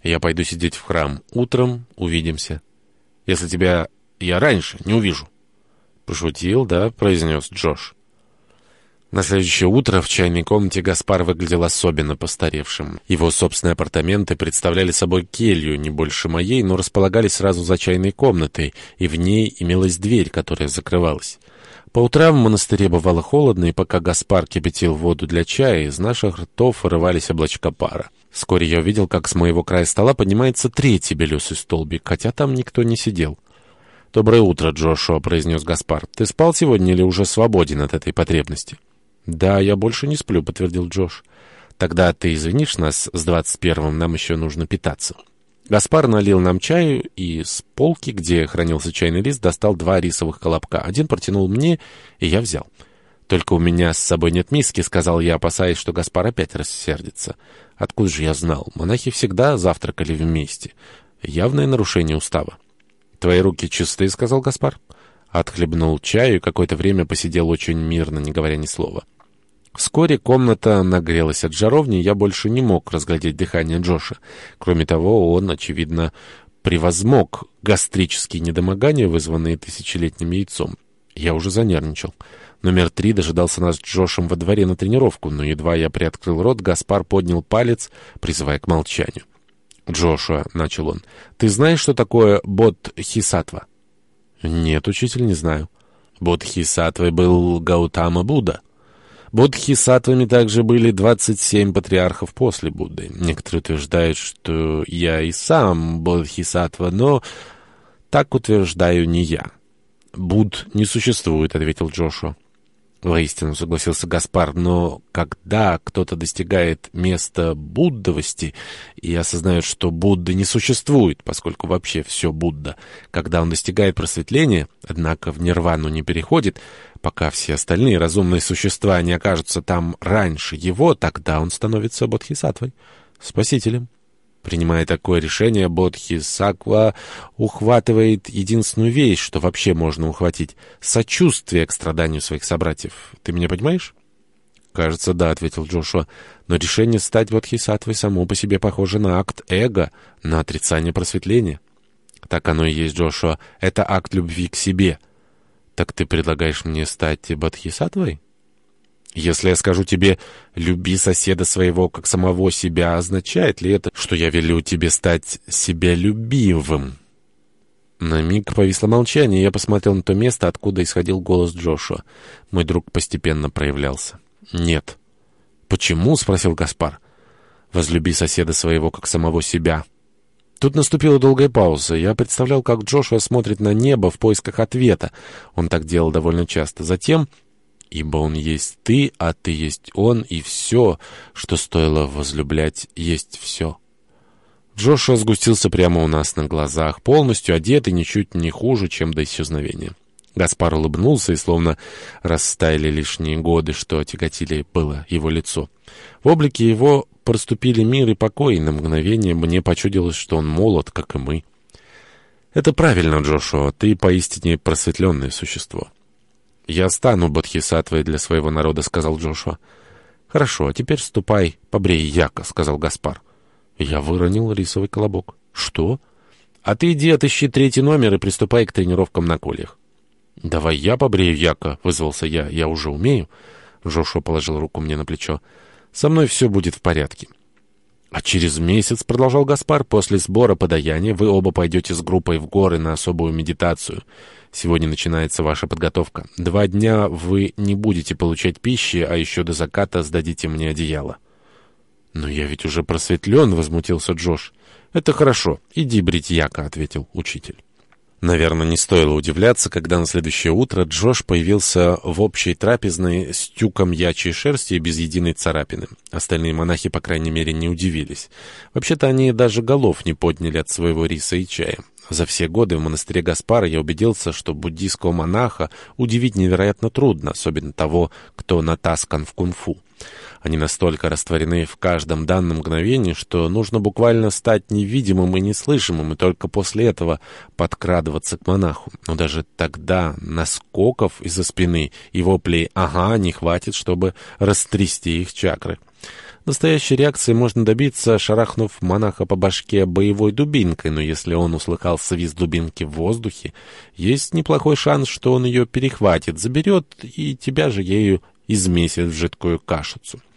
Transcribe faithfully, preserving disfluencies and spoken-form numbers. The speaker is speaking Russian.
Я пойду сидеть в храм. Утром увидимся. Если тебя я раньше не увижу». «Пошутил, да?» — произнес Джош. На следующее утро в чайной комнате Гаспар выглядел особенно постаревшим. Его собственные апартаменты представляли собой келью, не больше моей, но располагались сразу за чайной комнатой, и в ней имелась дверь, которая закрывалась. По утрам в монастыре бывало холодно, и пока Гаспар кипятил воду для чая, из наших ртов вырывались облачка пара. Вскоре я увидел, как с моего края стола поднимается третий белесый столбик, хотя там никто не сидел. «Доброе утро, Джошуа», — произнес Гаспар. «Ты спал сегодня или уже свободен от этой потребности?» «Да, я больше не сплю», — подтвердил Джош. «Тогда ты извинишь нас с двадцать первым, нам еще нужно питаться». Гаспар налил нам чаю и с полки, где хранился чайный лист, достал два рисовых колобка. Один протянул мне, и я взял. «Только у меня с собой нет миски», — сказал я, опасаясь, что Гаспар опять рассердится. Откуда же я знал? Монахи всегда завтракали вместе. Явное нарушение устава. «Твои руки чистые», — сказал Гаспар. Отхлебнул чаю и какое-то время посидел очень мирно, не говоря ни слова. Вскоре комната нагрелась от жаровни, и я больше не мог разглядеть дыхание Джоша. Кроме того, он, очевидно, превозмог гастрические недомогания, вызванные тысячелетним яйцом. Я уже занервничал. Номер три дожидался нас с Джошем во дворе на тренировку, но едва я приоткрыл рот, Гаспар поднял палец, призывая к молчанию. «Джошуа», — начал он, — «ты знаешь, что такое бодхисаттва?» «Нет, учитель, не знаю». Бодхисаттвой был Гаутама Будда. Бодхисаттвами также были двадцать семь патриархов после Будды. Некоторые утверждают, что я и сам бодхисаттва, но так утверждаю не я. «Будд не существует», — ответил Джошуа. «Воистину», — согласился Гаспар, — «но когда кто-то достигает места буддовости и осознает, что Будды не существует, поскольку вообще все Будда, когда он достигает просветления, однако в нирвану не переходит, пока все остальные разумные существа не окажутся там раньше его, тогда он становится бодхисаттвой, спасителем». Принимая такое решение, бодхисаттва ухватывает единственную вещь, что вообще можно ухватить — сочувствие к страданию своих собратьев. Ты меня понимаешь? «Кажется, да», — ответил Джошуа. «Но решение стать бодхисаттвой само по себе похоже на акт эго, на отрицание просветления». «Так оно и есть, Джошуа. Это акт любви к себе». «Так ты предлагаешь мне стать бодхисаттвой?» «Если я скажу тебе «люби соседа своего, как самого себя», означает ли это, что я велю тебе стать себялюбивым?» На миг повисло молчание, и я посмотрел на то место, откуда исходил голос Джошуа. Мой друг постепенно проявлялся. «Нет». «Почему?» — спросил Гаспар. «Возлюби соседа своего, как самого себя». Тут наступила долгая пауза. Я представлял, как Джошуа смотрит на небо в поисках ответа. Он так делал довольно часто. Затем... «Ибо он есть ты, а ты есть он, и все, что стоило возлюблять, есть все». Джошуа сгустился прямо у нас на глазах, полностью одет и ничуть не хуже, чем до исчезновения. Гаспар улыбнулся, и словно растаяли лишние годы, что тяготили было его лицо. В облике его проступили мир и покой, и на мгновение мне почудилось, что он молод, как и мы. «Это правильно, Джошуа, ты поистине просветленное существо». «Я стану бодхисаттвой для своего народа», — сказал Джошуа. «Хорошо, а теперь ступай, побрей яка», — сказал Гаспар. Я выронил рисовый колобок. «Что?» «А ты иди отыщи третий номер и приступай к тренировкам на кольях». «Давай я побрею яка», — вызвался я. «Я уже умею». Джошуа положил руку мне на плечо. «Со мной все будет в порядке». «А через месяц, — продолжал Гаспар, — после сбора подаяния вы оба пойдете с группой в горы на особую медитацию. Сегодня начинается ваша подготовка. Два дня вы не будете получать пищи, а еще до заката сдадите мне одеяло». «Но я ведь уже просветлен, — возмутился Джош. «Это хорошо. Иди брить яка», — ответил учитель. Наверное, не стоило удивляться, когда на следующее утро Джош появился в общей трапезной с тюком ячьей шерсти и без единой царапины. Остальные монахи, по крайней мере, не удивились. Вообще-то они даже голов не подняли от своего риса и чая. За все годы в монастыре Гаспара я убедился, что буддийского монаха удивить невероятно трудно, особенно того, кто натаскан в кунг-фу. Они настолько растворены в каждом данном мгновении, что нужно буквально стать невидимым и неслышимым, и только после этого подкрадываться к монаху. Но даже тогда наскоков из-за спины и воплей «ага» не хватит, чтобы растрясти их чакры. Настоящей реакции можно добиться, шарахнув монаха по башке боевой дубинкой, но если он услыхал свист дубинки в воздухе, есть неплохой шанс, что он ее перехватит, заберет и тебя же ею измесит в жидкую кашицу.